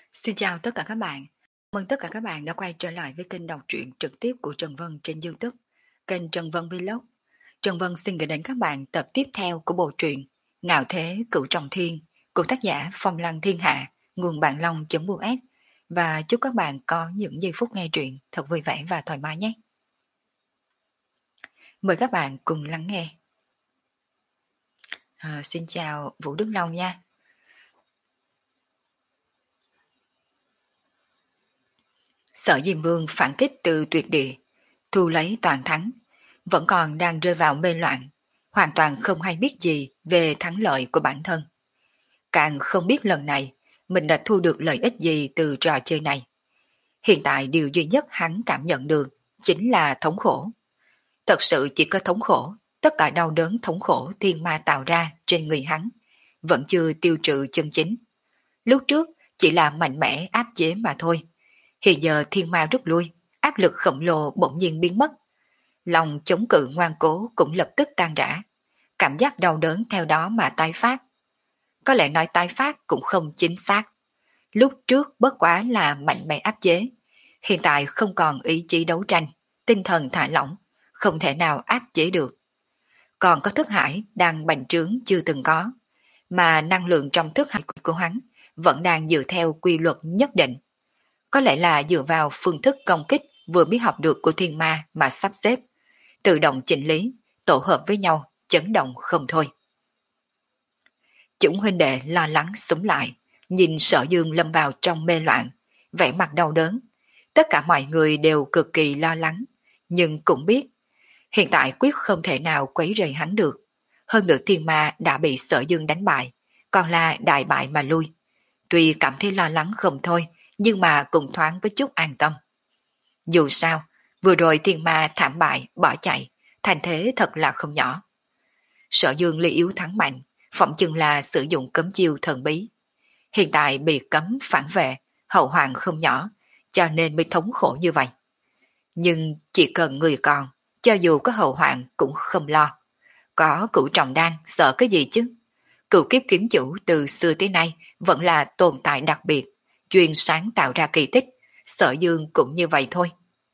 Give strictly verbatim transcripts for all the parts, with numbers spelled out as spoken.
Xin chào tất cả các bạn. Mừng tất cả các bạn đã quay trở lại với kênh đọc truyện trực tiếp của Trần Vân trên YouTube, kênh Trần Vân Vlog. Trần Vân xin gửi đến các bạn tập tiếp theo của bộ truyện Ngạo Thế Cửu Trọng Thiên của tác giả Phong Lăng Thiên Hạ, nguồn bạn long.us, và chúc các bạn có những giây phút nghe truyện thật vui vẻ và thoải mái nhé. Mời các bạn cùng lắng nghe. À, xin chào Vũ Đức Long nha. Sở Diêm Vương phản kích từ tuyệt địa, thu lấy toàn thắng, vẫn còn đang rơi vào mê loạn, hoàn toàn không hay biết gì về thắng lợi của bản thân. Càng không biết lần này mình đã thu được lợi ích gì từ trò chơi này. Hiện tại điều duy nhất hắn cảm nhận được chính là thống khổ. Thật sự chỉ có thống khổ, tất cả đau đớn thống khổ thiên ma tạo ra trên người hắn, vẫn chưa tiêu trừ chân chính. Lúc trước chỉ là mạnh mẽ áp chế mà thôi. Hiện giờ thiên ma rút lui, áp lực khổng lồ bỗng nhiên biến mất. Lòng chống cự ngoan cố cũng lập tức tan rã. Cảm giác đau đớn theo đó mà tái phát. Có lẽ nói tái phát cũng không chính xác. Lúc trước bất quá là mạnh mẽ áp chế. Hiện tại không còn ý chí đấu tranh, tinh thần thả lỏng, không thể nào áp chế được. Còn có thức hải đang bành trướng chưa từng có, mà năng lượng trong thức hải của hắn vẫn đang dựa theo quy luật nhất định. Có lẽ là dựa vào phương thức công kích vừa mới học được của thiên ma mà sắp xếp, tự động chỉnh lý, tổ hợp với nhau, chấn động không thôi. Chúng huynh đệ lo lắng súng lại, nhìn Sở Dương lâm vào trong mê loạn, vẻ mặt đau đớn. Tất cả mọi người đều cực kỳ lo lắng, nhưng cũng biết, hiện tại quyết không thể nào quấy rầy hắn được. Hơn nữa thiên ma đã bị Sở Dương đánh bại, còn là đại bại mà lui. Tuy cảm thấy lo lắng không thôi, nhưng mà cũng thoáng có chút an tâm. Dù sao, vừa rồi thiên ma thảm bại, bỏ chạy, thành thế thật là không nhỏ. Sở Dương ly yếu thắng mạnh, phỏng chừng là sử dụng cấm chiêu thần bí. Hiện tại bị cấm phản vệ, hậu hoạn không nhỏ, cho nên mới thống khổ như vậy. Nhưng chỉ cần người còn, cho dù có hậu hoạn cũng không lo. Có cửu trọng đan, sợ cái gì chứ? Cửu kiếp kiếm chủ từ xưa tới nay vẫn là tồn tại đặc biệt, chuyên sáng tạo ra kỳ tích, Sở Dương cũng như vậy thôi.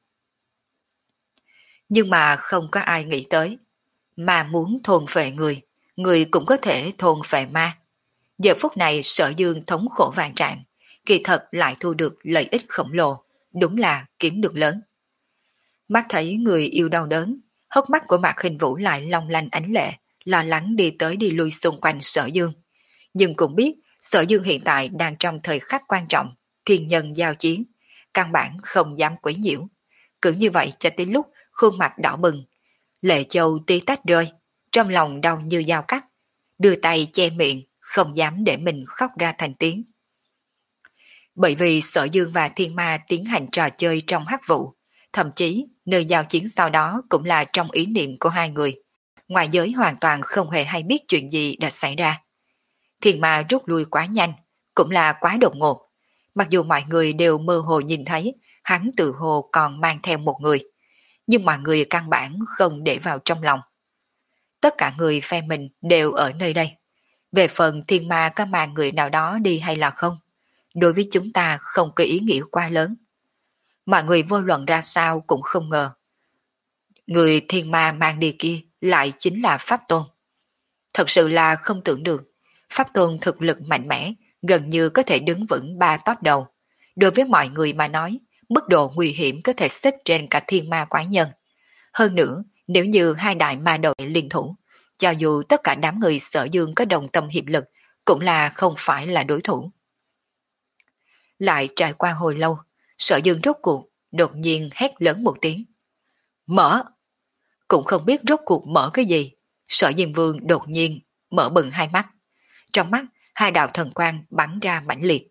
Nhưng mà không có ai nghĩ tới, mà muốn thôn phệ người, người cũng có thể thôn phệ ma. Giờ phút này Sở Dương thống khổ vạn trạng, kỳ thật lại thu được lợi ích khổng lồ, đúng là kiếm được lớn. Mắt thấy người yêu đau đớn, hốc mắt của Mạc Hình Vũ lại long lanh ánh lệ, lo lắng đi tới đi lui xung quanh Sở Dương. Nhưng cũng biết Sở Dương hiện tại đang trong thời khắc quan trọng, thiên nhân giao chiến, căn bản không dám quấy nhiễu. Cứ như vậy cho tới lúc khuôn mặt đỏ bừng, lệ châu tí tách rơi, trong lòng đau như dao cắt, đưa tay che miệng, không dám để mình khóc ra thành tiếng. Bởi vì Sở Dương và Thiên Ma tiến hành trò chơi trong hắc vụ, thậm chí nơi giao chiến sau đó cũng là trong ý niệm của hai người. Ngoại giới hoàn toàn không hề hay biết chuyện gì đã xảy ra. Thiên Ma rút lui quá nhanh, cũng là quá đột ngột. Mặc dù mọi người đều mơ hồ nhìn thấy hắn tự hồ còn mang theo một người, nhưng mọi người căn bản không để vào trong lòng. Tất cả người phe mình đều ở nơi đây. Về phần Thiên Ma có mang người nào đó đi hay là không, đối với chúng ta không có ý nghĩa quá lớn. Mọi người vô luận ra sao cũng không ngờ. Người Thiên Ma mang đi kia lại chính là Pháp Tôn. Thật sự là không tưởng được. Pháp Tôn thực lực mạnh mẽ, gần như có thể đứng vững ba top đầu. Đối với mọi người mà nói, mức độ nguy hiểm có thể xếp trên cả thiên ma quái nhân. Hơn nữa, nếu như hai đại ma đội liên thủ, cho dù tất cả đám người Sở Dương có đồng tâm hiệp lực, cũng là không phải là đối thủ. Lại trải qua hồi lâu, Sở Dương rốt cuộc, đột nhiên hét lớn một tiếng. Mở! Cũng không biết rốt cuộc mở cái gì. Sở Diêm Vương đột nhiên mở bừng hai mắt. Trong mắt, hai đạo thần quang bắn ra mãnh liệt.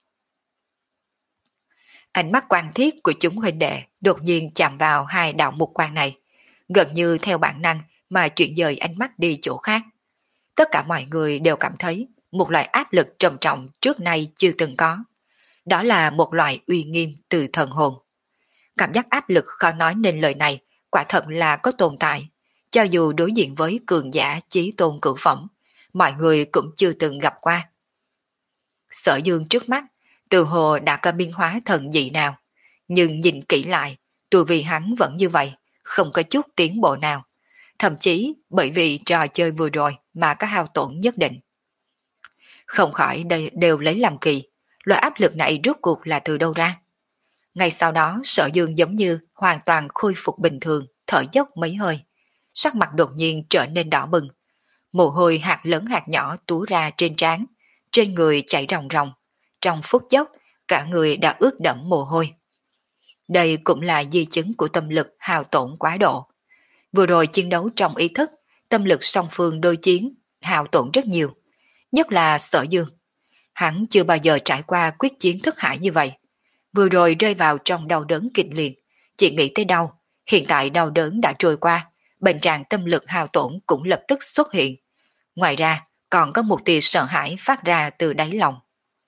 Ánh mắt quan thiết của chúng huynh đệ đột nhiên chạm vào hai đạo mục quang này, gần như theo bản năng mà chuyển dời ánh mắt đi chỗ khác. Tất cả mọi người đều cảm thấy một loại áp lực trầm trọng trước nay chưa từng có. Đó là một loại uy nghiêm từ thần hồn. Cảm giác áp lực khó nói nên lời này quả thật là có tồn tại. Cho dù đối diện với cường giả chí tôn cửu phẩm, mọi người cũng chưa từng gặp qua. Sở Dương trước mắt, Từ hồ đã có biến hóa thần dị nào, nhưng nhìn kỹ lại, tu vi hắn vẫn như vậy, không có chút tiến bộ nào. Thậm chí bởi vì trò chơi vừa rồi mà có hao tổn nhất định. Không khỏi đây đều lấy làm kỳ, loại áp lực này rốt cuộc là từ đâu ra. Ngay sau đó Sở Dương giống như hoàn toàn khôi phục bình thường, thở dốc mấy hơi. Sắc mặt đột nhiên trở nên đỏ bừng. Mồ hôi hạt lớn hạt nhỏ túa ra trên trán, trên người chảy ròng ròng. Trong phút chốc, cả người đã ướt đẫm mồ hôi. Đây cũng là di chứng của tâm lực hao tổn quá độ. Vừa rồi chiến đấu trong ý thức, tâm lực song phương đôi chiến, hao tổn rất nhiều. Nhất là Sở Dương. Hắn chưa bao giờ trải qua quyết chiến thức hải như vậy. Vừa rồi rơi vào trong đau đớn kịch liệt, chỉ nghĩ tới đau, hiện tại đau đớn đã trôi qua, bệnh trạng tâm lực hao tổn cũng lập tức xuất hiện. Ngoài ra, còn có một tia sợ hãi phát ra từ đáy lòng.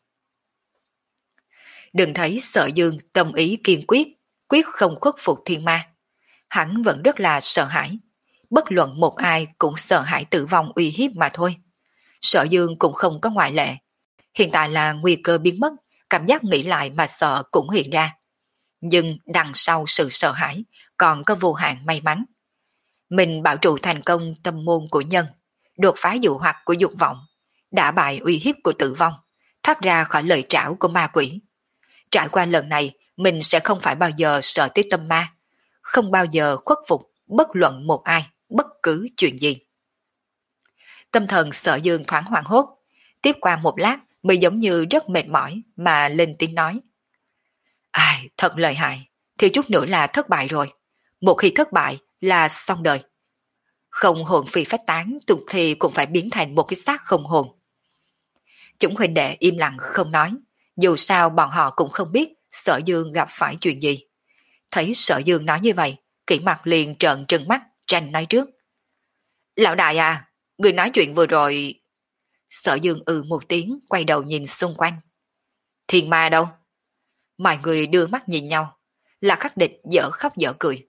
Đừng thấy Sở Dương tâm ý kiên quyết, quyết không khuất phục thiên ma. Hắn vẫn rất là sợ hãi. Bất luận một ai cũng sợ hãi tử vong uy hiếp mà thôi. Sở Dương cũng không có ngoại lệ. Hiện tại là nguy cơ biến mất, cảm giác nghĩ lại mà sợ cũng hiện ra. Nhưng đằng sau sự sợ hãi còn có vô hạn may mắn. Mình bảo trụ thành công tâm môn của nhân, đột phá dụ hoặc của dục vọng, đã bại uy hiếp của tử vong, thoát ra khỏi lời trảo của ma quỷ. Trải qua lần này, mình sẽ không phải bao giờ sợ tới tâm ma, không bao giờ khuất phục bất luận một ai, bất cứ chuyện gì. Tâm thần Sở Dương thoáng hoảng hốt, tiếp qua một lát mới giống như rất mệt mỏi mà lên tiếng nói. Ai, thật lợi hại, thiếu chút nữa là thất bại rồi. Một khi thất bại là xong đời. Không hồn phi phách tán tục thì cũng phải biến thành một cái xác không hồn. Chúng huynh đệ im lặng không nói, dù sao bọn họ cũng không biết Sở Dương gặp phải chuyện gì. Thấy Sở Dương nói như vậy, Kỷ Mặc liền trợn trừng mắt, tranh nói trước. Lão đại à, người nói chuyện vừa rồi... Sở Dương ừ một tiếng, quay đầu nhìn xung quanh. Thiên ma đâu? Mọi người đưa mắt nhìn nhau, là khắc địch dở khóc dở cười.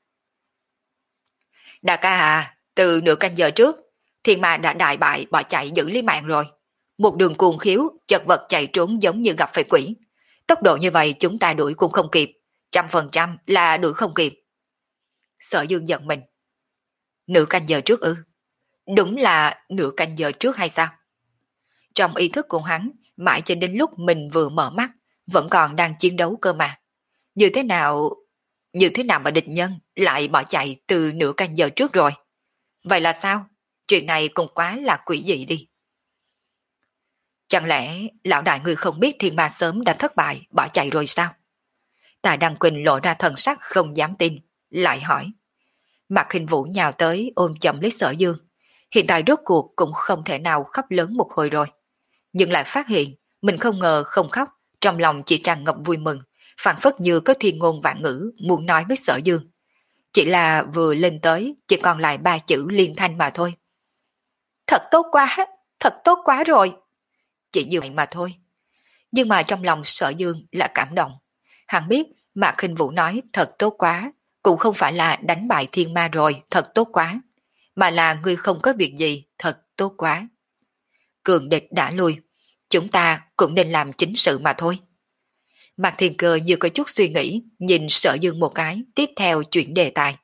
Đại ca à, từ nửa canh giờ trước, thiên ma đã đại bại bỏ chạy giữ lấy mạng rồi. Một đường cuồng khiếu, chật vật chạy trốn giống như gặp phải quỷ. Tốc độ như vậy chúng ta đuổi cũng không kịp, trăm phần trăm là đuổi không kịp. Sở Dương giận mình. Nửa canh giờ trước ư? Đúng là nửa canh giờ trước hay sao? Trong ý thức của hắn, mãi cho đến lúc mình vừa mở mắt, vẫn còn đang chiến đấu cơ mà. Như thế nào... Như thế nào mà địch nhân lại bỏ chạy từ nửa canh giờ trước rồi? Vậy là sao? Chuyện này cũng quá là quỷ dị đi. Chẳng lẽ lão đại người không biết thiên ma sớm đã thất bại, bỏ chạy rồi sao? Tài Đăng Quỳnh lộ ra thần sắc không dám tin, lại hỏi. Mạc Hình Vũ nhào tới ôm chậm lấy Sở Dương. Hiện tại rốt cuộc cũng không thể nào khóc lớn một hồi rồi. Nhưng lại phát hiện, mình không ngờ không khóc, trong lòng chỉ tràn ngập vui mừng, phảng phất như có thiên ngôn vạn ngữ muốn nói với Sở Dương. Chỉ là vừa lên tới, chỉ còn lại ba chữ liên thanh mà thôi. Thật tốt quá, thật tốt quá rồi. Chỉ như vậy mà thôi. Nhưng mà trong lòng Sở Dương là cảm động. Hắn biết Mạc Khinh Vũ nói thật tốt quá, cũng không phải là đánh bại thiên ma rồi, thật tốt quá, mà là ngươi không có việc gì, thật tốt quá. Cường địch đã lui, chúng ta cũng nên làm chính sự mà thôi. Mạc Thiên Cơ như có chút suy nghĩ, nhìn Sở Dương một cái, tiếp theo chuyển đề tài.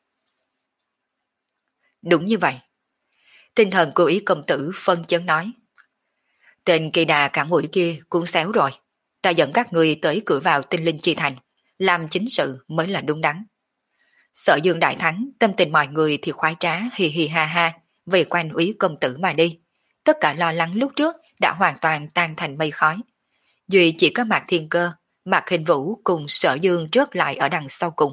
Đúng như vậy. Tinh thần của Ý công tử phân chấn nói. Tên kỳ đà cả mũi kia cũng xéo rồi. Ta dẫn các người tới cửa vào tinh linh chi thành, làm chính sự mới là đúng đắn. Sở Dương đại thắng, tâm tình mọi người thì khoái trá hì hì ha ha, về quanh Úy công tử mà đi. Tất cả lo lắng lúc trước đã hoàn toàn tan thành mây khói. Duy chỉ có Mạc Thiên Cơ, Mạc Hình Vũ cùng Sở Dương rớt lại ở đằng sau cùng.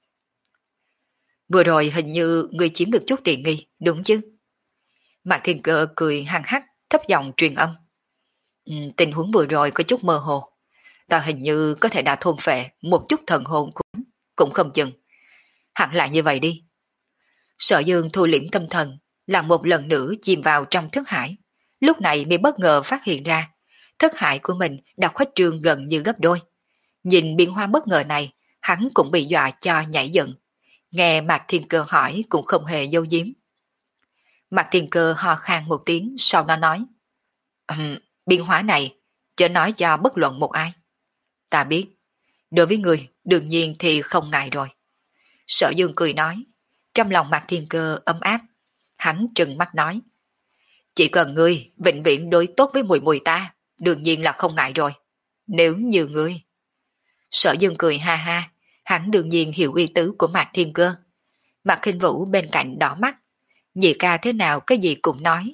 Vừa rồi hình như người chiếm được chút tiện nghi, đúng chứ? Mạc Thiên Cơ cười hăng hắc, thấp giọng truyền âm. Ừ, tình huống vừa rồi có chút mơ hồ. Ta hình như có thể đã thôn phệ một chút thần hồn cũng, cũng không chừng. Hẳn là như vậy đi. Sở Dương thu liễm tâm thần, là một lần nữa chìm vào trong thức hải. Lúc này mới bất ngờ phát hiện ra, thức hải của mình đã khuếch trương gần như gấp đôi. Nhìn biến hóa bất ngờ này, hắn cũng bị dọa cho nhảy dựng. Nghe Mạc Thiên Cơ hỏi cũng không hề giấu giếm. Mạc Thiên Cơ ho khan một tiếng, sau đó nói. Um, biến hóa này, chớ nói cho bất luận một ai. Ta biết, đối với người đương nhiên thì không ngại rồi. Sở Dương cười nói, trong lòng Mạc Thiên Cơ ấm áp, hắn trừng mắt nói. Chỉ cần ngươi vĩnh viễn đối tốt với mùi mùi ta, đương nhiên là không ngại rồi. Nếu như ngươi... Sở Dương cười ha ha, hắn đương nhiên hiểu ý tứ của Mạc Thiên Cơ. Mạc Khinh Vũ bên cạnh đỏ mắt, nhị ca thế nào cái gì cũng nói.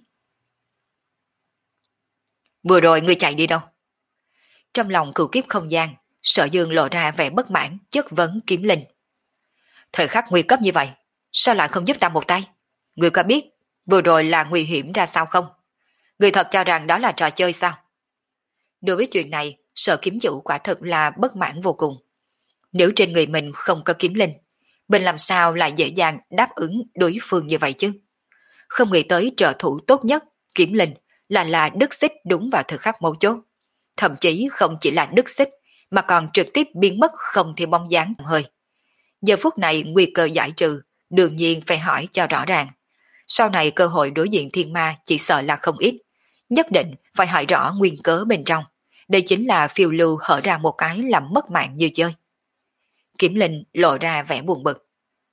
Vừa rồi ngươi chạy đi đâu? Trong lòng cửu kiếp không gian, Sở Dương lộ ra vẻ bất mãn, chất vấn Kiếm Linh. Thời khắc nguy cấp như vậy, sao lại không giúp ta một tay? Ngươi có biết vừa rồi là nguy hiểm ra sao không? Ngươi thật cho rằng đó là trò chơi sao? Đối với chuyện này, Sở Kiếm Chủ quả thực là bất mãn vô cùng. Nếu trên người mình không có kiếm linh, mình làm sao lại dễ dàng đáp ứng đối phương như vậy chứ? Không nghĩ tới trợ thủ tốt nhất, kiếm linh, là là đứt xích đúng vào thời khắc mấu chốt. Thậm chí không chỉ là đứt xích, mà còn trực tiếp biến mất không theo bóng dáng hơi. Giờ phút này nguy cơ giải trừ, đương nhiên phải hỏi cho rõ ràng. Sau này cơ hội đối diện thiên ma chỉ sợ là không ít. Nhất định phải hỏi rõ nguyên cớ bên trong. Đây chính là phiêu lưu hở ra một cái làm mất mạng như chơi. Kiếm Linh lộ ra vẻ buồn bực.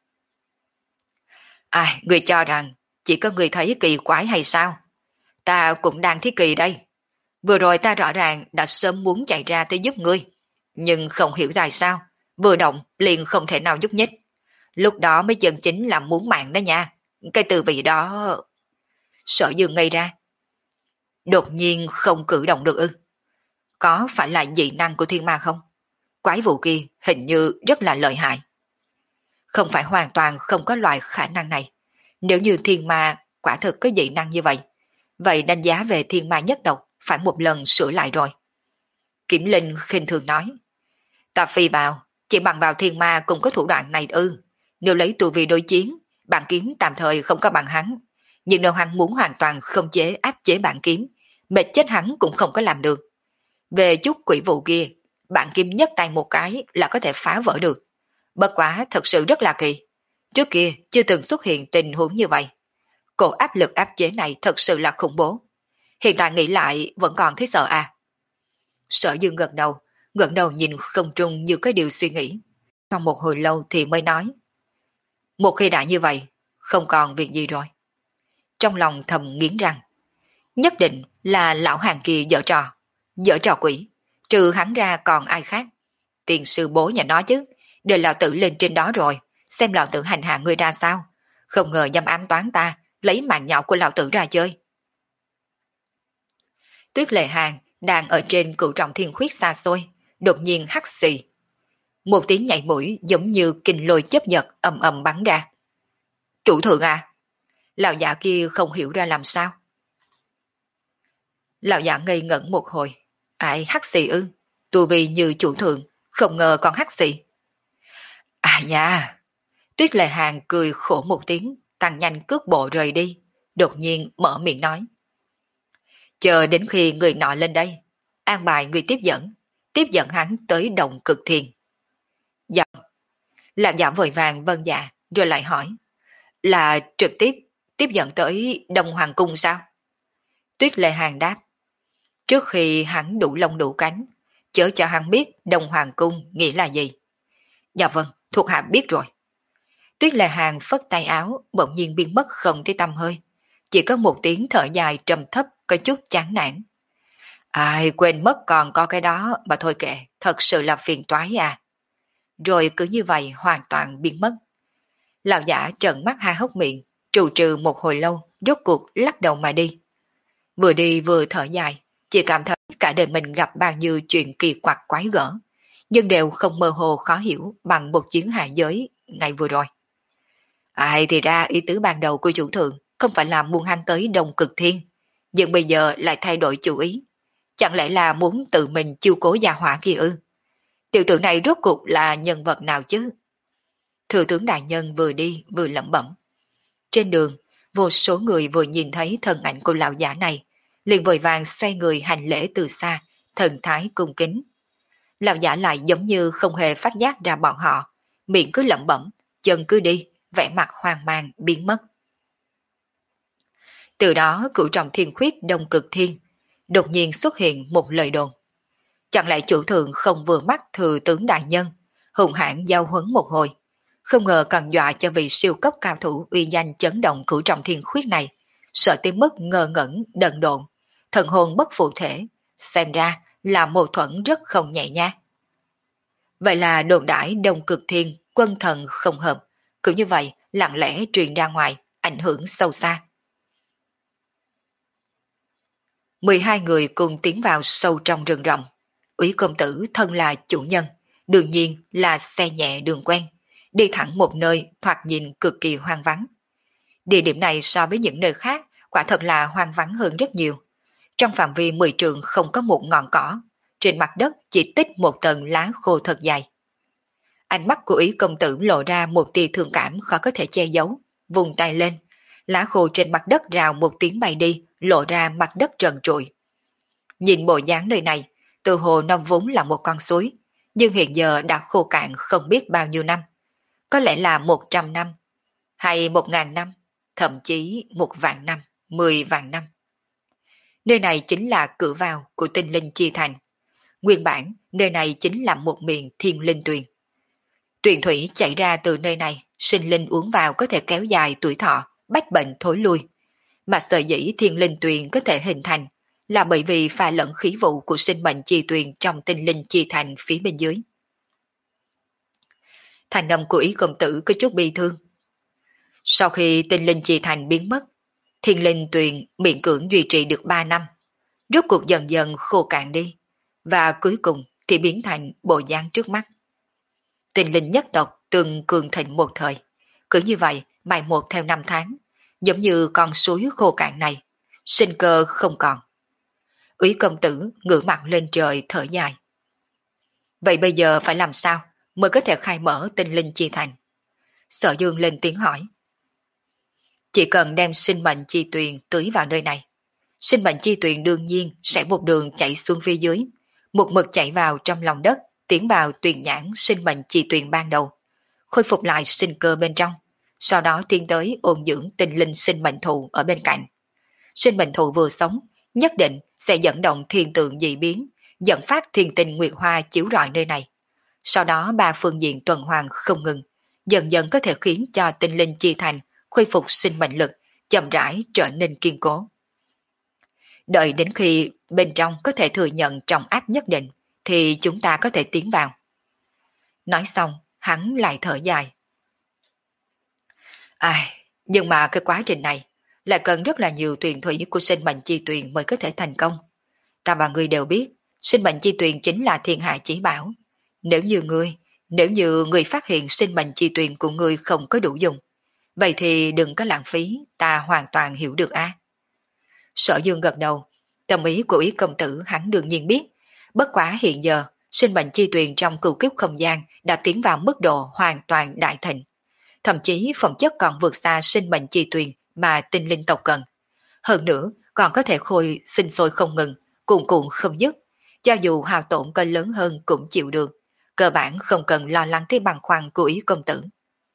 Ai, người cho rằng chỉ có người thấy kỳ quái hay sao? Ta cũng đang thấy kỳ đây. Vừa rồi ta rõ ràng đã sớm muốn chạy ra tới giúp ngươi. Nhưng không hiểu tại sao, vừa động liền không thể nào nhúc nhích. Lúc đó mới chân chính là muốn mạng đó nha. Cái từ vị đó... Sở Dương ngây ra. Đột nhiên không cử động được ư? Có phải là dị năng của thiên ma không? Quái vụ kia hình như rất là lợi hại. Không phải hoàn toàn không có loại khả năng này. Nếu như thiên ma quả thực có dị năng như vậy, vậy đánh giá về thiên ma nhất tộc phải một lần sửa lại rồi. Kiểm Linh khinh thường nói. Ta phi vào, chỉ bằng vào thiên ma cũng có thủ đoạn này ư. Nếu lấy tù vì đối chiến, bản kiếm tạm thời không có bằng hắn. Nhưng nếu hắn muốn hoàn toàn không chế áp chế bản kiếm, mệt chết hắn cũng không có làm được. Về chút quỷ vụ kia, bản kiếm nhất tay một cái là có thể phá vỡ được. Bất quá thật sự rất là kỳ. Trước kia chưa từng xuất hiện tình huống như vậy. Cổ áp lực áp chế này thật sự là khủng bố. Hiện tại nghĩ lại vẫn còn thấy sợ à. Sở Dương gật đầu, gật đầu nhìn không trung như cái điều suy nghĩ. Trong một hồi lâu thì mới nói. Một khi đã như vậy, không còn việc gì rồi. Trong lòng thầm nghiến răng. Nhất định là lão hàng kia dở trò. Dở trò quỷ. Trừ hắn ra còn ai khác. Tiền sư bố nhà nó chứ. Để lão tử lên trên đó rồi. Xem lão tử hành hạ người ra sao. Không ngờ nhằm ám toán ta. Lấy mạng nhỏ của lão tử ra chơi. Tuyết Lệ Hàng đang ở trên cửu trọng thiên khuyết xa xôi. Đột nhiên hắt xì. Một tiếng nhảy mũi giống như kình lôi chớp giật ầm ầm bắn ra. Chủ thượng à? Lão giả kia không hiểu ra làm sao. Lão giả ngây ngẩn một hồi. Ai hắt xì ư? Tu vi như chủ thượng, không ngờ còn hắt xì. À nha! Tuyết Lệ Hàng cười khổ một tiếng, tăng nhanh cước bộ rời đi. Đột nhiên mở miệng nói. Chờ đến khi người nọ lên đây, an bài người tiếp dẫn, tiếp dẫn hắn tới động cực thiền. Dạ. Làm giả vội vàng vâng dạ, rồi lại hỏi. Là trực tiếp tiếp dẫn tới Đông Hoàng Cung sao? Tuyết Lệ Hàng đáp. Trước khi hắn đủ lông đủ cánh, chớ cho hắn biết Đông Hoàng Cung nghĩa là gì. Dạ vâng, thuộc hạ biết rồi. Tuyết Lệ Hàng phất tay áo, bỗng nhiên biến mất không thấy tăm hơi. Chỉ có một tiếng thở dài trầm thấp, có chút chán nản. Ai quên mất còn có cái đó, mà thôi kệ, thật sự là phiền toái à. Rồi cứ như vậy hoàn toàn biến mất. Lão giả trợn mắt hai hốc miệng, trù trừ một hồi lâu, rốt cuộc lắc đầu mà đi. Vừa đi vừa thở dài, chỉ cảm thấy cả đời mình gặp bao nhiêu chuyện kỳ quặc quái gở, nhưng đều không mơ hồ khó hiểu bằng một chuyến hạ giới ngày vừa rồi. Ai thì ra ý tứ ban đầu của chủ thượng không phải là muốn hắn tới Đông Cực Thiên, nhưng bây giờ lại thay đổi chủ ý. Chẳng lẽ là muốn tự mình chiêu cố gia hỏa kia ư? Tiểu tử này rốt cuộc là nhân vật nào chứ? Thừa tướng đại nhân vừa đi vừa lẩm bẩm. Trên đường, vô số người vừa nhìn thấy thân ảnh của lão giả này, liền vội vàng xoay người hành lễ từ xa, thần thái cung kính. Lão giả lại giống như không hề phát giác ra bọn họ, miệng cứ lẩm bẩm, chân cứ đi, vẻ mặt hoang mang biến mất. Từ đó cửu trọng thiên khuyết Đông Cực Thiên, đột nhiên xuất hiện một lời đồn. Chẳng lẽ chủ thượng không vừa mắt thừa tướng đại nhân, hùng hãn giao huấn một hồi, không ngờ còn dọa cho vị siêu cấp cao thủ uy danh chấn động cửu trọng thiên khuyết này, sợ tới mức ngơ ngẩn, đần độn, thần hồn bất phụ thể, xem ra là mâu thuẫn rất không nhẹ nha. Vậy là đồn đãi Đông Cực Thiên quân thần không hợp, cứ như vậy lặng lẽ truyền ra ngoài, ảnh hưởng sâu xa. mười hai người cùng tiến vào sâu trong rừng rậm. Úy công tử thân là chủ nhân, đương nhiên là xe nhẹ đường quen, đi thẳng một nơi thoạt nhìn cực kỳ hoang vắng. Địa điểm này so với những nơi khác quả thật là hoang vắng hơn rất nhiều. Trong phạm vi mười trượng không có một ngọn cỏ, trên mặt đất chỉ tích một tầng lá khô thật dày. Ánh mắt của Úy công tử lộ ra một tia thương cảm khó có thể che giấu, vùng tay lên, lá khô trên mặt đất rào một tiếng bay đi, lộ ra mặt đất trần trụi. Nhìn bộ dáng nơi này, từ hồ nó vốn là một con suối, nhưng hiện giờ đã khô cạn không biết bao nhiêu năm. Có lẽ là một trăm năm, hay một ngàn năm, thậm chí một vạn năm, mười vạn năm. Nơi này chính là cửa vào của tinh linh chi thành. Nguyên bản, nơi này chính là một miệng thiên linh tuyền. Tuyền thủy chảy ra từ nơi này, sinh linh uống vào có thể kéo dài tuổi thọ, bách bệnh thối lui. Mà sở dĩ thiên linh tuyền có thể hình thành là bởi vì pha lẫn khí vụ của sinh mệnh chi tuyền trong tinh linh chi thành phía bên dưới. Thành âm của Ý công tử có chút bi thương. Sau khi tinh linh chi thành biến mất, thiên linh tuyền miễn cưỡng duy trì được ba năm, rốt cuộc dần dần khô cạn đi, và cuối cùng thì biến thành bộ dáng trước mắt. Tinh linh nhất tộc từng cường thịnh một thời, cứ như vậy mai một theo năm tháng, giống như con suối khô cạn này, sinh cơ không còn. Úy công tử ngửa mặt lên trời thở dài. Vậy bây giờ phải làm sao mới có thể khai mở tinh linh chi thành? Sở Dương lên tiếng hỏi. Chỉ cần đem sinh mệnh chi tuyền tưới vào nơi này, sinh mệnh chi tuyền đương nhiên sẽ một đường chạy xuống phía dưới, một mực chạy vào trong lòng đất, tiến vào tuyền nhãn sinh mệnh chi tuyền ban đầu, khôi phục lại sinh cơ bên trong, sau đó tiến tới ôn dưỡng tinh linh sinh mệnh thụ ở bên cạnh. Sinh mệnh thụ vừa sống, nhất định sẽ dẫn động thiên tượng dị biến, dẫn phát thiên tinh nguyệt hoa chiếu rọi nơi này. Sau đó ba phương diện tuần hoàn không ngừng, dần dần có thể khiến cho tinh linh chi thành khôi phục sinh mệnh lực, chậm rãi trở nên kiên cố. Đợi đến khi bên trong có thể thừa nhận trọng áp nhất định, thì chúng ta có thể tiến vào. Nói xong, hắn lại thở dài. Ai, nhưng mà cái quá trình này lại cần rất là nhiều tuyền thủy của sinh mệnh chi tuyền mới có thể thành công. Ta và ngươi đều biết, sinh mệnh chi tuyền chính là thiên hạ chí bảo. Nếu như ngươi, nếu như ngươi phát hiện sinh mệnh chi tuyền của ngươi không có đủ dùng, vậy thì đừng có lãng phí, ta hoàn toàn hiểu được a. Sở Dương gật đầu, tâm ý của Ý công tử hắn đương nhiên biết, bất quá hiện giờ, sinh mệnh chi tuyền trong cửu kiếp không gian đã tiến vào mức độ hoàn toàn đại thịnh. Thậm chí phẩm chất còn vượt xa sinh mệnh chi tuyền mà tinh linh tộc cần. Hơn nữa, còn có thể khôi sinh sôi không ngừng, cuồn cuộn không dứt, cho dù hao tổn cơn lớn hơn cũng chịu được, cơ bản không cần lo lắng tới bằng khoăn của Ý công tử.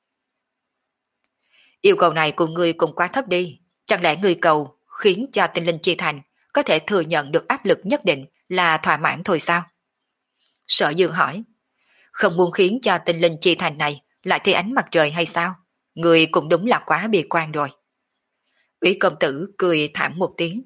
Yêu cầu này của ngươi cũng quá thấp đi, chẳng lẽ ngươi cầu khiến cho tinh linh chi thành có thể thừa nhận được áp lực nhất định là thỏa mãn thôi sao? Sở Dương hỏi, không muốn khiến cho tinh linh chi thành này lại thấy ánh mặt trời hay sao? Ngươi cũng đúng là quá bi quan rồi. Úy công tử cười thảm một tiếng.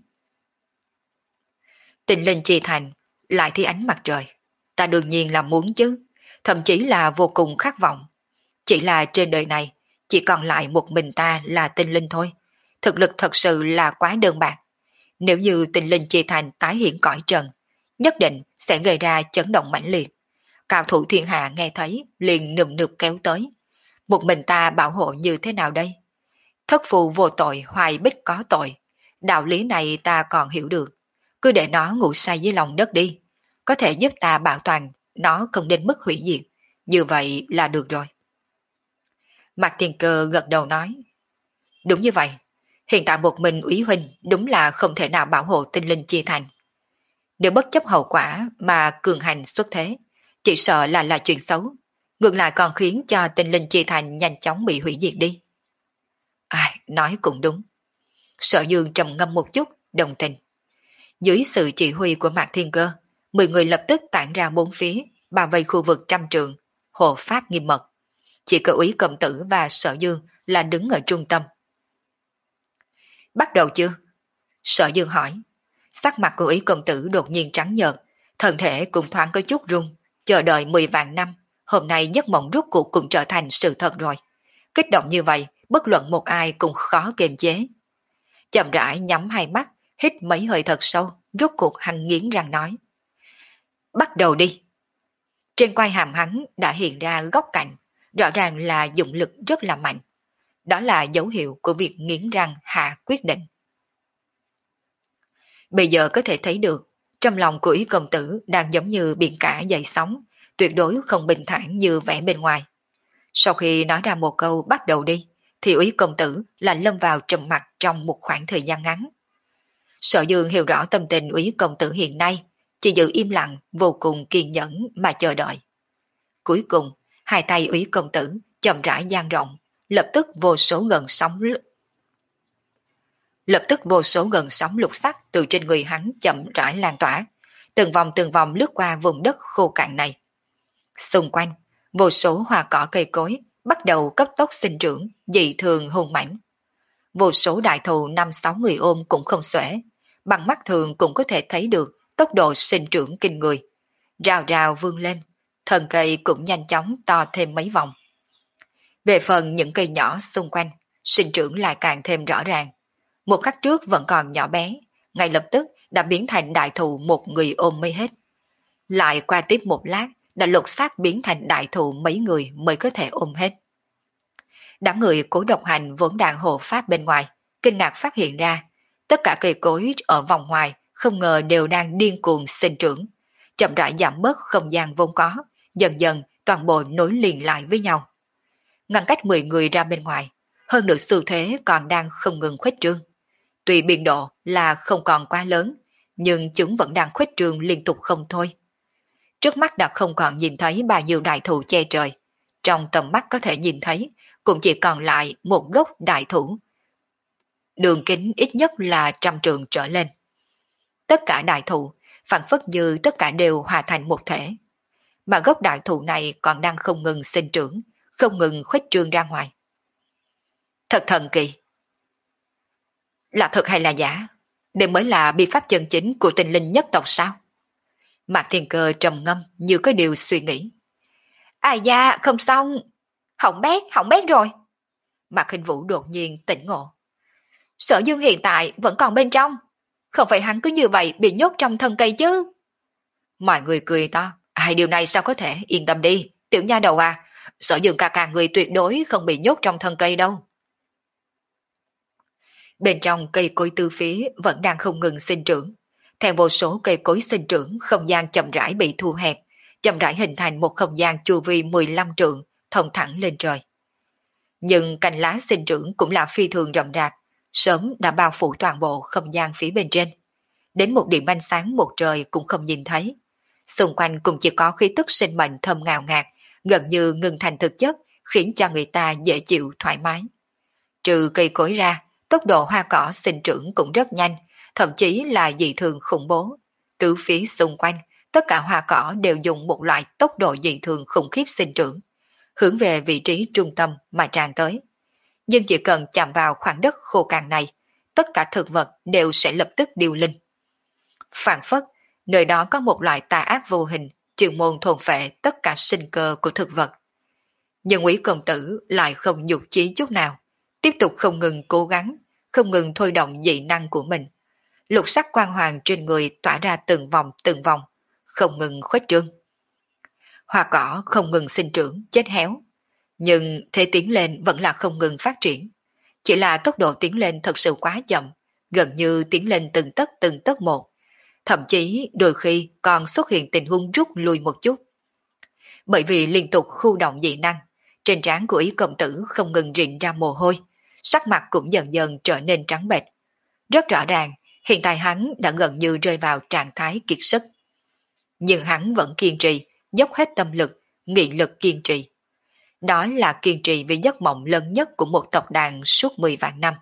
Tinh linh chi thành lại thấy ánh mặt trời, ta đương nhiên là muốn chứ, thậm chí là vô cùng khát vọng. Chỉ là trên đời này chỉ còn lại một mình ta là tinh linh thôi, thực lực thật sự là quá đơn bạc. Nếu như tinh linh chi thành tái hiện cõi trần, nhất định sẽ gây ra chấn động mãnh liệt. Cao thủ thiên hạ nghe thấy liền nườm nượp kéo tới. Một mình ta bảo hộ như thế nào đây? Thất phù vô tội, hoài bích có tội. Đạo lý này ta còn hiểu được. Cứ để nó ngủ say dưới lòng đất đi. Có thể giúp ta bảo toàn, nó không đến mức hủy diệt. Như vậy là được rồi. Mạc Thiên Cơ gật đầu nói. Đúng như vậy. Hiện tại một mình Úy Huynh đúng là không thể nào bảo hộ tinh linh chi thành. Nếu bất chấp hậu quả mà cường hành xuất thế, chỉ sợ là là chuyện xấu. Ngược lại còn khiến cho tinh linh chi thành nhanh chóng bị hủy diệt đi. Ai, nói cũng đúng. Sở Dương trầm ngâm một chút, đồng tình. Dưới sự chỉ huy của Mạc Thiên Cơ, Mười người lập tức tản ra bốn phía, bao vây khu vực trăm trường, hộ pháp nghiêm mật. Chỉ có úy công tử và Sở Dương là đứng ở trung tâm. Bắt đầu chưa? Sở Dương hỏi. Sắc mặt của úy công tử đột nhiên trắng nhợt, thân thể cũng thoáng có chút run, chờ đợi mười vạn năm, hôm nay giấc mộng rút cuộc cũng trở thành sự thật rồi. Kích động như vậy, bất luận một ai cũng khó kiềm chế. Chậm rãi nhắm hai mắt, hít mấy hơi thật sâu, rút cuộc hắn nghiến răng nói. Bắt đầu đi. Trên quai hàm hắn đã hiện ra góc cạnh, rõ ràng là dụng lực rất là mạnh. Đó là dấu hiệu của việc nghiến răng hạ quyết định. Bây giờ có thể thấy được, trong lòng của ý công tử đang giống như biển cả dậy sóng, tuyệt đối không bình thản như vẻ bên ngoài. Sau khi nói ra một câu bắt đầu đi, thì úy công tử là lâm vào trầm mặc trong một khoảng thời gian ngắn. Sở Dương hiểu rõ tâm tình úy công tử hiện nay, chỉ giữ im lặng, vô cùng kiên nhẫn mà chờ đợi. Cuối cùng, hai tay úy công tử chậm rãi dang rộng, lập tức vô số gần sóng lập tức vô số gần sóng lục sắc từ trên người hắn chậm rãi lan tỏa, từng vòng từng vòng lướt qua vùng đất khô cạn này. Xung quanh, vô số hoa cỏ cây cối bắt đầu cấp tốc sinh trưởng, dị thường hùng mãnh. Vô số đại thụ năm sáu người ôm cũng không xuể, bằng mắt thường cũng có thể thấy được tốc độ sinh trưởng kinh người. Rào rào vươn lên, thân cây cũng nhanh chóng to thêm mấy vòng. Về phần những cây nhỏ xung quanh, sinh trưởng lại càng thêm rõ ràng. Một khắc trước vẫn còn nhỏ bé, ngay lập tức đã biến thành đại thụ một người ôm mới hết. Lại qua tiếp một lát, đã lột xác biến thành đại thụ mấy người mới có thể ôm hết. Đám người cố độc hành vốn đang hộ pháp bên ngoài, kinh ngạc phát hiện ra, tất cả cây cối ở vòng ngoài không ngờ đều đang điên cuồng sinh trưởng, chậm rãi giảm bớt không gian vốn có, dần dần toàn bộ nối liền lại với nhau. Ngăn cách mười người ra bên ngoài, hơn nữa xu thế còn đang không ngừng khuếch trương. Tuy biên độ là không còn quá lớn, nhưng chúng vẫn đang khuếch trương liên tục không thôi. Trước mắt đã không còn nhìn thấy bao nhiêu đại thụ che trời. Trong tầm mắt có thể nhìn thấy, cũng chỉ còn lại một gốc đại thụ. Đường kính ít nhất là trăm trượng trở lên. Tất cả đại thụ, phản phất như tất cả đều hòa thành một thể. Mà gốc đại thụ này còn đang không ngừng sinh trưởng, không ngừng khuếch trương ra ngoài. Thật thần kỳ. Là thật hay là giả? Đây mới là bi pháp chân chính của tinh linh nhất tộc sao? Mạc Thiên Cơ trầm ngâm như có điều suy nghĩ. Ai da, không xong. Hỏng bét, hỏng bét rồi. Mạc Hình Vũ đột nhiên tỉnh ngộ. Sở Dương hiện tại vẫn còn bên trong. Không phải hắn cứ như vậy bị nhốt trong thân cây chứ. Mọi người cười to. Ai điều này sao có thể, yên tâm đi. Tiểu nha đầu à, Sở Dương ca ca người tuyệt đối không bị nhốt trong thân cây đâu. Bên trong cây cối tư phía vẫn đang không ngừng sinh trưởng. Theo vô số cây cối sinh trưởng, không gian chậm rãi bị thu hẹp, chậm rãi hình thành một không gian chu vi mười lăm trượng, thông thẳng lên trời. Nhưng cành lá sinh trưởng cũng là phi thường rậm rạp, sớm đã bao phủ toàn bộ không gian phía bên trên. Đến một điểm ánh sáng một trời cũng không nhìn thấy. Xung quanh cũng chỉ có khí tức sinh mệnh thơm ngào ngạt, gần như ngừng thành thực chất, khiến cho người ta dễ chịu thoải mái. Trừ cây cối ra, tốc độ hoa cỏ sinh trưởng cũng rất nhanh, thậm chí là dị thường khủng bố. Từ phía xung quanh, tất cả hoa cỏ đều dùng một loại tốc độ dị thường khủng khiếp sinh trưởng, hướng về vị trí trung tâm mà tràn tới. Nhưng chỉ cần chạm vào khoảng đất khô cằn này, tất cả thực vật đều sẽ lập tức điêu linh. Phản phất, nơi đó có một loại tà ác vô hình, chuyên môn thôn phệ tất cả sinh cơ của thực vật. Nhưng Úy công tử lại không nhục chí chút nào, tiếp tục không ngừng cố gắng, không ngừng thôi động dị năng của mình. Lục sắc quang hoàng trên người tỏa ra từng vòng từng vòng, không ngừng khuếch trương. Hoa cỏ không ngừng sinh trưởng, chết héo, nhưng thế tiến lên vẫn là không ngừng phát triển. Chỉ là tốc độ tiến lên thật sự quá chậm, gần như tiến lên từng tấc từng tấc một, thậm chí đôi khi còn xuất hiện tình huống rút lui một chút. Bởi vì liên tục khu động dị năng, trên trán của Ý công tử không ngừng rịn ra mồ hôi, sắc mặt cũng dần dần trở nên trắng bệch. Rất rõ ràng, hiện tại hắn đã gần như rơi vào trạng thái kiệt sức. Nhưng hắn vẫn kiên trì, dốc hết tâm lực, nghị lực kiên trì. Đó là kiên trì vì giấc mộng lớn nhất của một tộc đàn suốt mười vạn năm.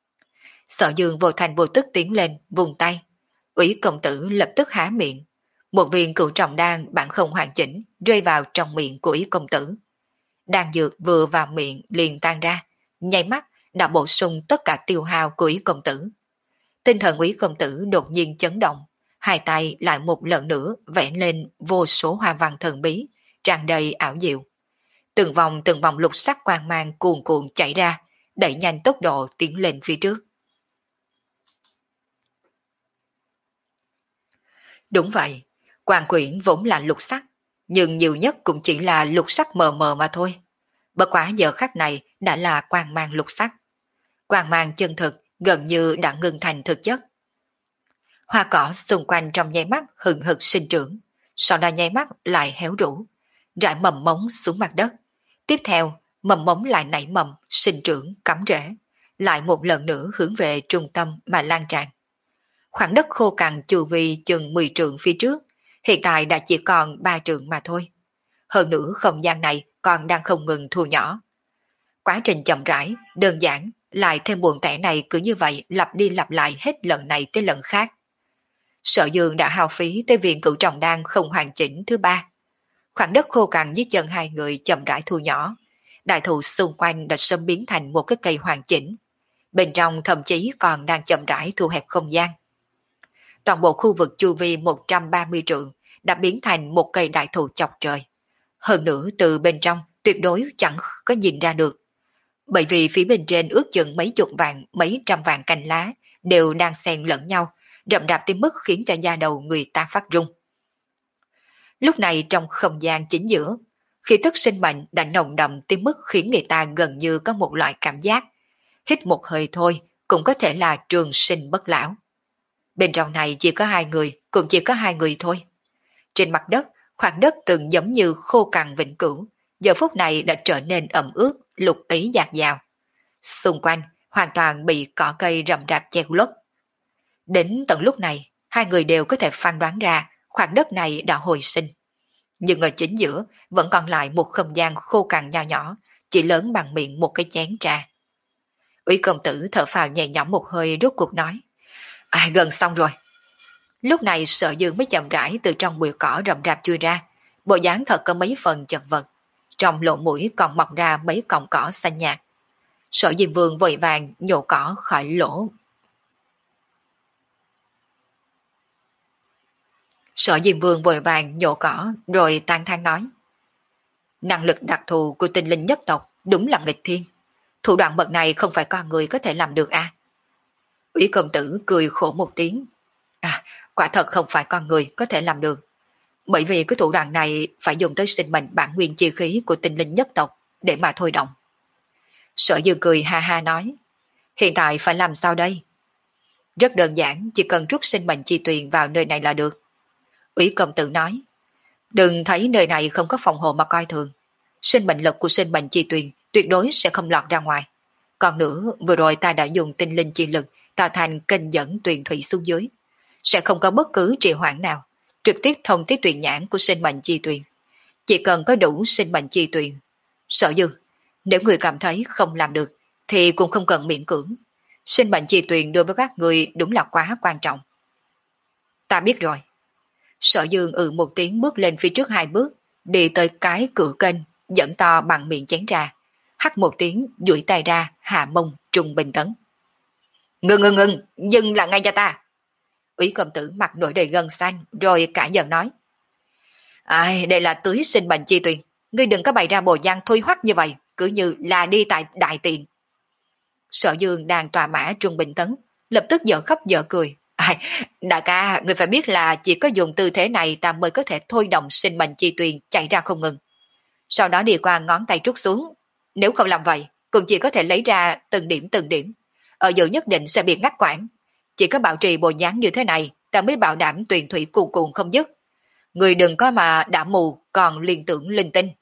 Sở Dương vô thành vô tức tiến lên, vùng tay. Úy công tử lập tức há miệng. Một viên cửu trọng đan bản không hoàn chỉnh rơi vào trong miệng của Ý công tử. Đan dược vừa vào miệng liền tan ra, nháy mắt đã bổ sung tất cả tiêu hao của Ý công tử. Tinh thần Ý công tử đột nhiên chấn động, hai tay lại một lần nữa vẽ lên vô số hoa văn thần bí, tràn đầy ảo diệu. Từng vòng từng vòng lục sắc quang mang cuồn cuộn chảy ra, đẩy nhanh tốc độ tiến lên phía trước. Đúng vậy, quang quyển vốn là lục sắc, nhưng nhiều nhất cũng chỉ là lục sắc mờ mờ mà thôi. Bất quá giờ khắc này đã là quang mang lục sắc. Quang mang chân thực gần như đã ngưng thành thực chất. Hoa cỏ xung quanh trong nháy mắt hừng hực sinh trưởng, sau đó nháy mắt lại héo rũ, rải mầm mống xuống mặt đất. Tiếp theo, mầm mống lại nảy mầm, sinh trưởng, cắm rễ, lại một lần nữa hướng về trung tâm mà lan tràn. Khoảng đất khô cằn chu vi chừng mười trượng phía trước, hiện tại đã chỉ còn ba trượng mà thôi. Hơn nữa không gian này còn đang không ngừng thu nhỏ. Quá trình chậm rãi, đơn giản, lại thêm buồn tẻ này cứ như vậy lặp đi lặp lại hết lần này tới lần khác. Sở Dương đã hao phí tới viện cửu trọng đan không hoàn chỉnh thứ ba. Khoảng đất khô cằn dưới chân hai người chậm rãi thu nhỏ. Đại thụ xung quanh đã sớm biến thành một cái cây hoàn chỉnh. Bên trong thậm chí còn đang chậm rãi thu hẹp không gian. Toàn bộ khu vực chu vi một trăm ba mươi trượng đã biến thành một cây đại thụ chọc trời. Hơn nữa từ bên trong tuyệt đối chẳng có nhìn ra được. Bởi vì phía bên trên ước chừng mấy chục vạn, mấy trăm vạn cành lá đều đang xen lẫn nhau, rậm rạp tới mức khiến cho da đầu người ta phát rung. Lúc này trong không gian chính giữa, khí tức sinh mệnh đã nồng đậm tới mức khiến người ta gần như có một loại cảm giác. Hít một hơi thôi cũng có thể là trường sinh bất lão. Bên trong này chỉ có hai người, cũng chỉ có hai người thôi. Trên mặt đất, khoảng đất từng giống như khô cằn vĩnh cửu, giờ phút này đã trở nên ẩm ướt, lục ý dạt dào. Xung quanh hoàn toàn bị cỏ cây rậm rạp che lấp. Đến tận lúc này, hai người đều có thể phán đoán ra khoảng đất này đã hồi sinh. Nhưng ở chính giữa vẫn còn lại một không gian khô cằn nho nhỏ, chỉ lớn bằng miệng một cái chén trà. Úy công tử thở phào nhẹ nhõm một hơi rốt cuộc nói. À, gần xong rồi. Lúc này Sở Dương mới chậm rãi từ trong bụi cỏ rậm rạp chui ra, bộ dáng thật có mấy phần chật vật. Trong lỗ mũi còn mọc ra mấy cọng cỏ xanh nhạt. Sở Diêm Vương vội vàng nhổ cỏ khỏi lỗ. Sở Diêm Vương vội vàng nhổ cỏ rồi tán thán nói. Năng lực đặc thù của tinh linh nhất tộc đúng là nghịch thiên. Thủ đoạn bậc này không phải con người có thể làm được à? Úy công tử cười khổ một tiếng. À, quả thật không phải con người có thể làm được. Bởi vì cái thủ đoạn này phải dùng tới sinh mệnh bản nguyên chi khí của tinh linh nhất tộc để mà thôi động. Sở Dương cười ha ha nói. Hiện tại phải làm sao đây? Rất đơn giản, chỉ cần trút sinh mệnh chi tuyền vào nơi này là được. Úy công tử nói. Đừng thấy nơi này không có phòng hộ mà coi thường. Sinh mệnh lực của sinh mệnh chi tuyền tuyệt đối sẽ không lọt ra ngoài. Còn nữa, vừa rồi ta đã dùng tinh linh chi lực tạo thành kênh dẫn tuyền thủy xuống dưới. Sẽ không có bất cứ trì hoãn nào, trực tiếp thông tới tuyền nhãn của sinh mệnh chi tuyền. Chỉ cần có đủ sinh mệnh chi tuyền. Sở Dương, nếu người cảm thấy không làm được, thì cũng không cần miễn cưỡng. Sinh mệnh chi tuyền đối với các người đúng là quá quan trọng. Ta biết rồi. Sở Dương ừ một tiếng bước lên phía trước hai bước, đi tới cái cửa kênh, dẫn to bằng miệng chén trà. Hắt một tiếng, duỗi tay ra, hạ mông, trùng bình tấn. Ngừng ngừng ngừng, dừng lại ngay cho ta. Úy công tử mặt nổi đầy gân xanh, rồi cả giận nói. Ai, đây là tưới sinh mệnh chi tuyền. Ngươi đừng có bày ra bộ dáng thôi hoắc như vậy, cứ như là đi tại đại tiện. Sở Dương đang tòa mã trung bình tấn, lập tức dở khóc dở cười. Ai, đại ca, người phải biết là chỉ có dùng tư thế này ta mới có thể thôi động sinh mệnh chi tuyền chạy ra không ngừng. Sau đó đi qua ngón tay trút xuống. Nếu không làm vậy, cũng chỉ có thể lấy ra từng điểm từng điểm. Ở giữa nhất định sẽ bị ngắt quãng. Chỉ có bảo trì bộ dáng như thế này, ta mới bảo đảm tuyền thủy cuồn cuộn không dứt. Người đừng có mà đã mù, còn liên tưởng linh tinh.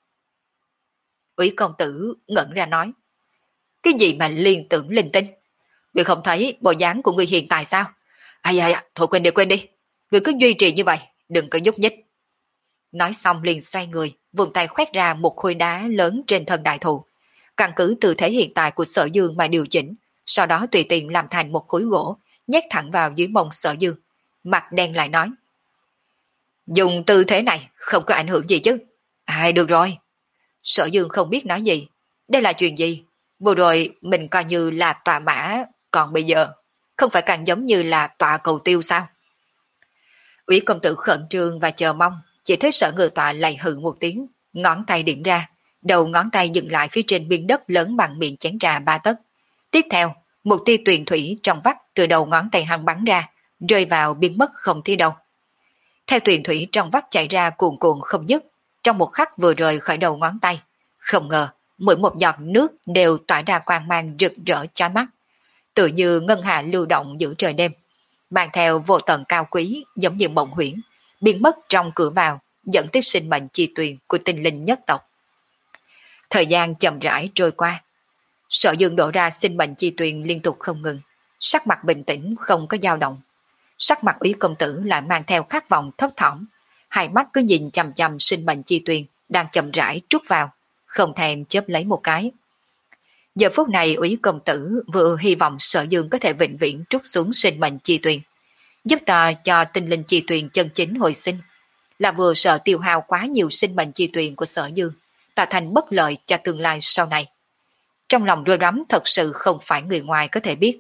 Úy công tử ngẩn ra nói. Cái gì mà liên tưởng linh tinh? Người không thấy bộ dáng của người hiện tại sao? Ai ai, thôi quên đi quên đi. Người cứ duy trì như vậy, đừng có nhúc nhích. Nói xong liền xoay người, vươn tay khoét ra một khối đá lớn trên thân đại thụ. Căn cứ tư thế hiện tại của Sở Dương mà điều chỉnh, sau đó tùy tiện làm thành một khối gỗ, nhét thẳng vào dưới mông Sở Dương. Mặt đen lại nói. Dùng tư thế này không có ảnh hưởng gì chứ. Ai được rồi. Sở Dương không biết nói gì. Đây là chuyện gì? Vừa rồi mình coi như là tòa mã, còn bây giờ không phải càng giống như là tòa cầu tiêu sao? Ủy công tử khẩn trương và chờ mong, chỉ thấy Sở Ngự Tọa lầy hừ một tiếng, ngón tay điểm ra, đầu ngón tay dừng lại phía trên miếng đất lớn bằng miệng chén trà ba tấc. Tiếp theo, một tia tuyền thủy trong vắt từ đầu ngón tay hắn bắn ra, rơi vào biến mất không thấy đâu. Theo tuyền thủy trong vắt chảy ra cuồn cuộn không dứt, trong một khắc vừa rời khỏi đầu ngón tay, không ngờ mỗi một giọt nước đều tỏa ra quang mang rực rỡ chói mắt, tự như ngân hà lưu động giữa trời đêm, mang theo vô tận cao quý giống như mộng huyễn, biến mất trong cửa vào, dẫn tới sinh mệnh chi tuyền của tinh linh nhất tộc. Thời gian chậm rãi trôi qua, Sở Dương đổ ra sinh mệnh chi tuyền liên tục không ngừng, sắc mặt bình tĩnh không có dao động. Sắc mặt Úy công tử lại mang theo khát vọng thấp thỏm, hai mắt cứ nhìn chằm chằm sinh mệnh chi tuyền đang chậm rãi trút vào, không thèm chớp lấy một cái. Giờ phút này Úy công tử vừa hy vọng Sở Dương có thể vĩnh viễn trút xuống sinh mệnh chi tuyền, giúp ta cho tinh linh chi tuyền chân chính hồi sinh, là vừa sợ tiêu hao quá nhiều sinh mệnh chi tuyền của Sở Dương, tạo thành bất lợi cho tương lai sau này. Trong lòng rối rắm thật sự không phải người ngoài có thể biết.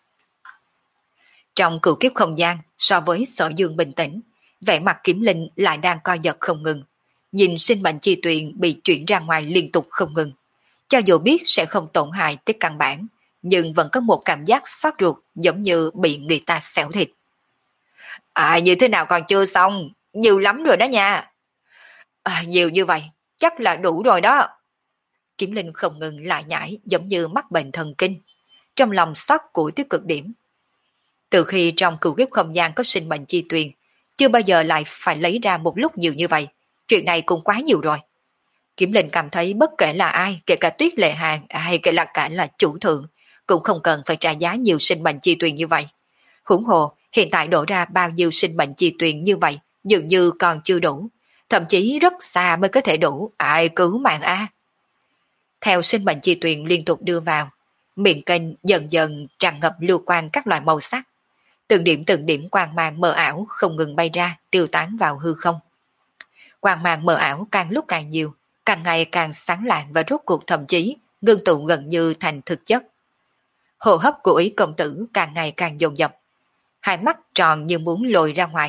Trong cửu kiếp không gian, so với Sở Dương bình tĩnh, vẻ mặt Kiếm Linh lại đang co giật không ngừng, nhìn sinh mệnh chi tuyền bị chuyển ra ngoài liên tục không ngừng. Cho dù biết sẽ không tổn hại tới căn bản, nhưng vẫn có một cảm giác xót ruột giống như bị người ta xẻo thịt. À, như thế nào còn chưa xong, nhiều lắm rồi đó nha. À, nhiều như vậy, chắc là đủ rồi đó. Kiếm Linh không ngừng lại nhảy giống như mắc bệnh thần kinh, trong lòng xót củi tới cực điểm. Từ khi trong cửu kiếp không gian có sinh mệnh chi tuyền, chưa bao giờ lại phải lấy ra một lúc nhiều như vậy, chuyện này cũng quá nhiều rồi. Kiếm Linh cảm thấy bất kể là ai, kể cả Tuyết Lệ Hàng hay kể là cả là chủ thượng, cũng không cần phải trả giá nhiều sinh mệnh chi tuyền như vậy. Huống hồ, hiện tại đổ ra bao nhiêu sinh mệnh chi tuyền như vậy, dường như còn chưa đủ, thậm chí rất xa mới có thể đủ, ai cứu mạng a. Theo sinh mệnh chi tuyền liên tục đưa vào, miệng kênh dần dần tràn ngập lưu quang các loại màu sắc. Từng điểm từng điểm quang mang mờ ảo không ngừng bay ra, tiêu tán vào hư không. Quang mang mờ ảo càng lúc càng nhiều, càng ngày càng sáng lạng và rốt cuộc thậm chí ngưng tụ gần như thành thực chất. Hô hấp của Ý công tử càng ngày càng dồn dập, hai mắt tròn như muốn lồi ra ngoài.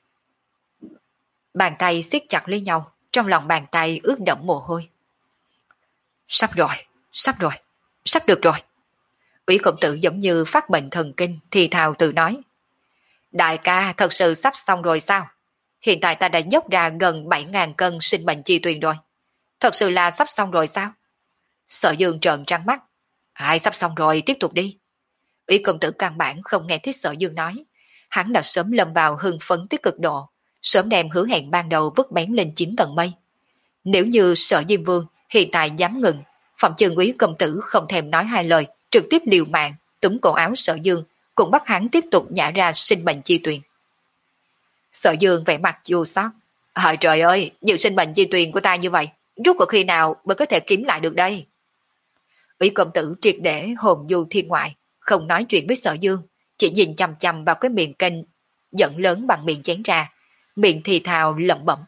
Bàn tay siết chặt lấy nhau, trong lòng bàn tay ướt đẫm mồ hôi. Sắp rồi, sắp rồi, sắp được rồi. Ủy công tử giống như phát bệnh thần kinh, thì thào tự nói. Đại ca thật sự sắp xong rồi sao? Hiện tại ta đã dốc ra gần bảy ngàn cân sinh mệnh chi tuyền rồi. Thật sự là sắp xong rồi sao? Sở Dương trợn trắng mắt. Ai sắp xong rồi, tiếp tục đi. Ủy công tử căn bản không nghe thấy Sở Dương nói. Hắn đã sớm lâm vào hưng phấn tới cực độ, sớm đem hứa hẹn ban đầu vứt bén lên chín tầng mây. Nếu như Sở Diêm Vương hiện tại dám ngừng, Phạm Trường Úy công tử không thèm nói hai lời, trực tiếp liều mạng, túm cổ áo Sở Dương, cũng bắt hắn tiếp tục nhả ra sinh mệnh chi tuyền. Sở Dương vẻ mặt chua xót. Hỡi trời ơi, nhiều sinh mệnh chi tuyền của ta như vậy, rút cuộc khi nào mới có thể kiếm lại được đây? Úy công tử triệt để hồn du thiên ngoại, không nói chuyện với Sở Dương, chỉ nhìn chằm chằm vào cái miệng kênh dẫn lớn bằng miệng chén trà, miệng thì thào lẩm bẩm.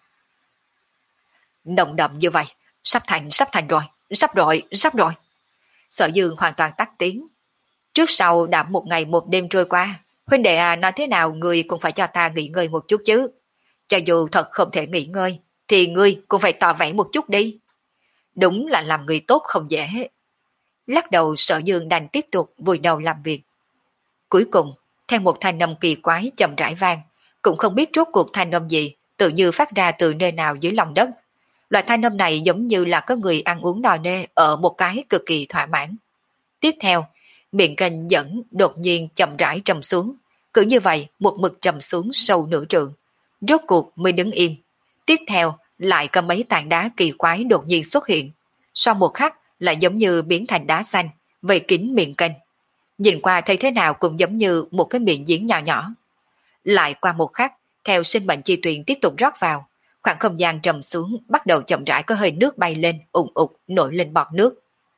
Nồng đậm như vậy, sắp thành, sắp thành rồi, sắp rồi, sắp rồi. Sở Dương hoàn toàn tắt tiếng. Trước sau đã một ngày một đêm trôi qua, huynh đệ à, nói thế nào người cũng phải cho ta nghỉ ngơi một chút chứ. Cho dù thật không thể nghỉ ngơi, thì ngươi cũng phải tỏ vẻ một chút đi. Đúng là làm người tốt không dễ. Lắc đầu Sở Dương đành tiếp tục vùi đầu làm việc. Cuối cùng, theo một thanh âm kỳ quái chậm rãi vang, cũng không biết rốt cuộc thanh âm gì, tự như phát ra từ nơi nào dưới lòng đất. Loại thanh âm này giống như là có người ăn uống no nê ở một cái cực kỳ thỏa mãn. Tiếp theo, miệng kênh dẫn đột nhiên chậm rãi trầm xuống, cứ như vậy một mực trầm xuống sâu nửa trượng, rốt cuộc mới đứng im. Tiếp theo lại có mấy tảng đá kỳ quái đột nhiên xuất hiện, sau một khắc lại giống như biến thành đá xanh, vây kín miệng kênh. Nhìn qua thấy thế nào cũng giống như một cái miệng giếng nhỏ nhỏ. Lại qua một khắc, theo sinh mệnh chi tuyền tiếp tục rót vào, khoảng không gian trầm xuống, bắt đầu chậm rãi có hơi nước bay lên, ủng ục nổi lên bọt nước.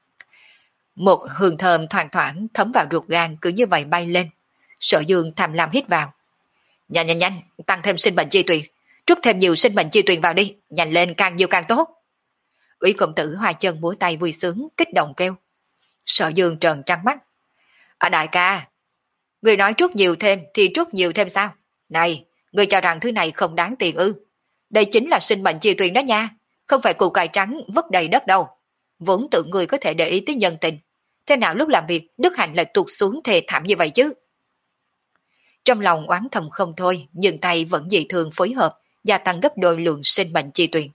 Một hương thơm thoang thoảng thấm vào ruột gan cứ như vậy bay lên. Sở Dương tham lam hít vào. Nhanh nhanh nhanh, tăng thêm sinh mệnh chi tuyền, Trút thêm nhiều sinh mệnh chi tuyền vào đi, nhanh lên càng nhiều càng tốt. Ủy công tử hoa chân múa tay vui sướng, kích động kêu. Sở Dương trợn trắng mắt. À đại ca, người nói trút nhiều thêm thì trút nhiều thêm sao? Này, người cho rằng thứ này không đáng tiền ư? Đây chính là sinh mệnh chi tuyền đó nha, không phải củ cải trắng vứt đầy đất đâu. Vốn tưởng người có thể để ý tới nhân tình, thế nào lúc làm việc đức hạnh lại tụt xuống thê thảm như vậy chứ? Trong lòng oán thầm không thôi, nhưng tay vẫn dị thường phối hợp, gia tăng gấp đôi lượng sinh mệnh chi tuyền.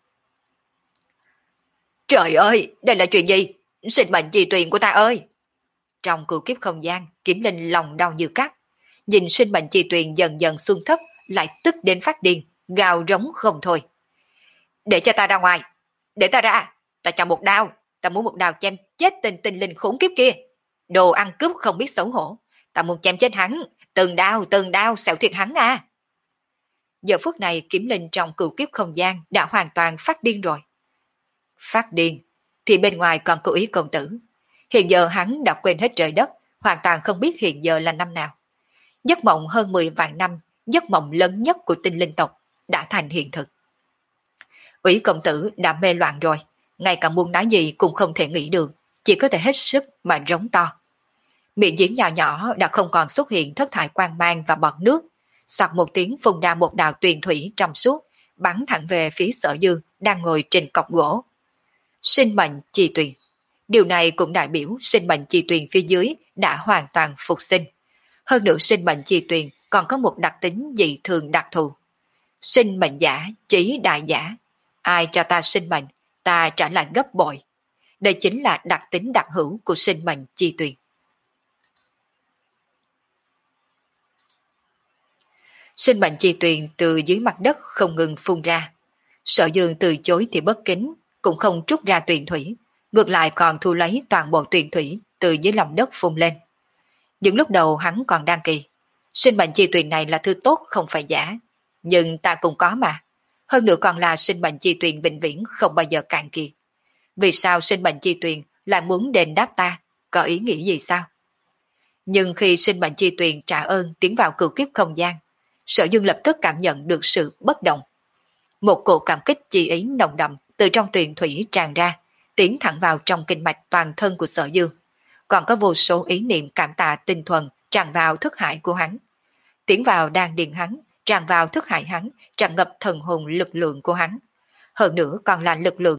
Trời ơi, đây là chuyện gì? Sinh mệnh chi tuyền của ta ơi! Trong cửu kiếp không gian, Kiếm Linh lòng đau như cắt. Nhìn sinh mệnh chi tuyền dần dần xuân thấp, lại tức đến phát điên, gào rống không thôi. Để cho ta ra ngoài, để ta ra, ta cho một đao, ta muốn một đao chém chết tên tinh linh khốn kiếp kia. Đồ ăn cướp không biết xấu hổ, ta muốn chém chết hắn, từng đao, từng đao xẻo thịt hắn à. Giờ phút này Kiếm Linh trong cửu kiếp không gian đã hoàn toàn phát điên rồi. Phát điên, thì bên ngoài còn cố ý công tử. Hiện giờ hắn đã quên hết trời đất, hoàn toàn không biết hiện giờ là năm nào. Giấc mộng hơn mười vạn năm, giấc mộng lớn nhất của tinh linh tộc, đã thành hiện thực. Ủy công tử đã mê loạn rồi, ngay cả muốn nói gì cũng không thể nghĩ được, chỉ có thể hết sức mà rống to. Miệng giếng nhỏ nhỏ đã không còn xuất hiện thất thải quang mang và bọt nước, soạt một tiếng phun ra một đạo tuyền thủy trong suốt, bắn thẳng về phía Sở Dương đang ngồi trên cọc gỗ. Sinh mệnh chi tuyền. Điều này cũng đại biểu sinh mệnh chi tuyền phía dưới đã hoàn toàn phục sinh. Hơn nữa sinh mệnh chi tuyền còn có một đặc tính dị thường đặc thù. Sinh mệnh giả chỉ đại giả. Ai cho ta sinh mệnh, ta trả lại gấp bội. Đây chính là đặc tính đặc hữu của sinh mệnh chi tuyền. Sinh mệnh chi tuyền từ dưới mặt đất không ngừng phun ra. Sở Dương từ chối thì bất kính, cũng không trút ra tuyền thủy, ngược lại còn thu lấy toàn bộ tuyền thủy từ dưới lòng đất phun lên. Những lúc đầu hắn còn đang kỳ, sinh mệnh chi tuyền này là thứ tốt không phải giả, nhưng ta cũng có mà. Hơn nữa còn là sinh mệnh chi tuyền vĩnh viễn không bao giờ cạn kiệt. Vì sao sinh mệnh chi tuyền lại muốn đền đáp ta, có ý nghĩ gì sao? Nhưng khi sinh mệnh chi tuyền trả ơn tiến vào cửu kiếp không gian, Sở Dương lập tức cảm nhận được sự bất động. Một cổ cảm kích chi ý nồng đậm từ trong tuyền thủy tràn ra, tiến thẳng vào trong kinh mạch toàn thân của Sở Dương. Còn có vô số ý niệm cảm tạ tinh thuần tràn vào thức hải của hắn. Tiến vào đan điền hắn, tràn vào thức hải hắn, tràn ngập thần hồn lực lượng của hắn. Hơn nữa còn là lực lượng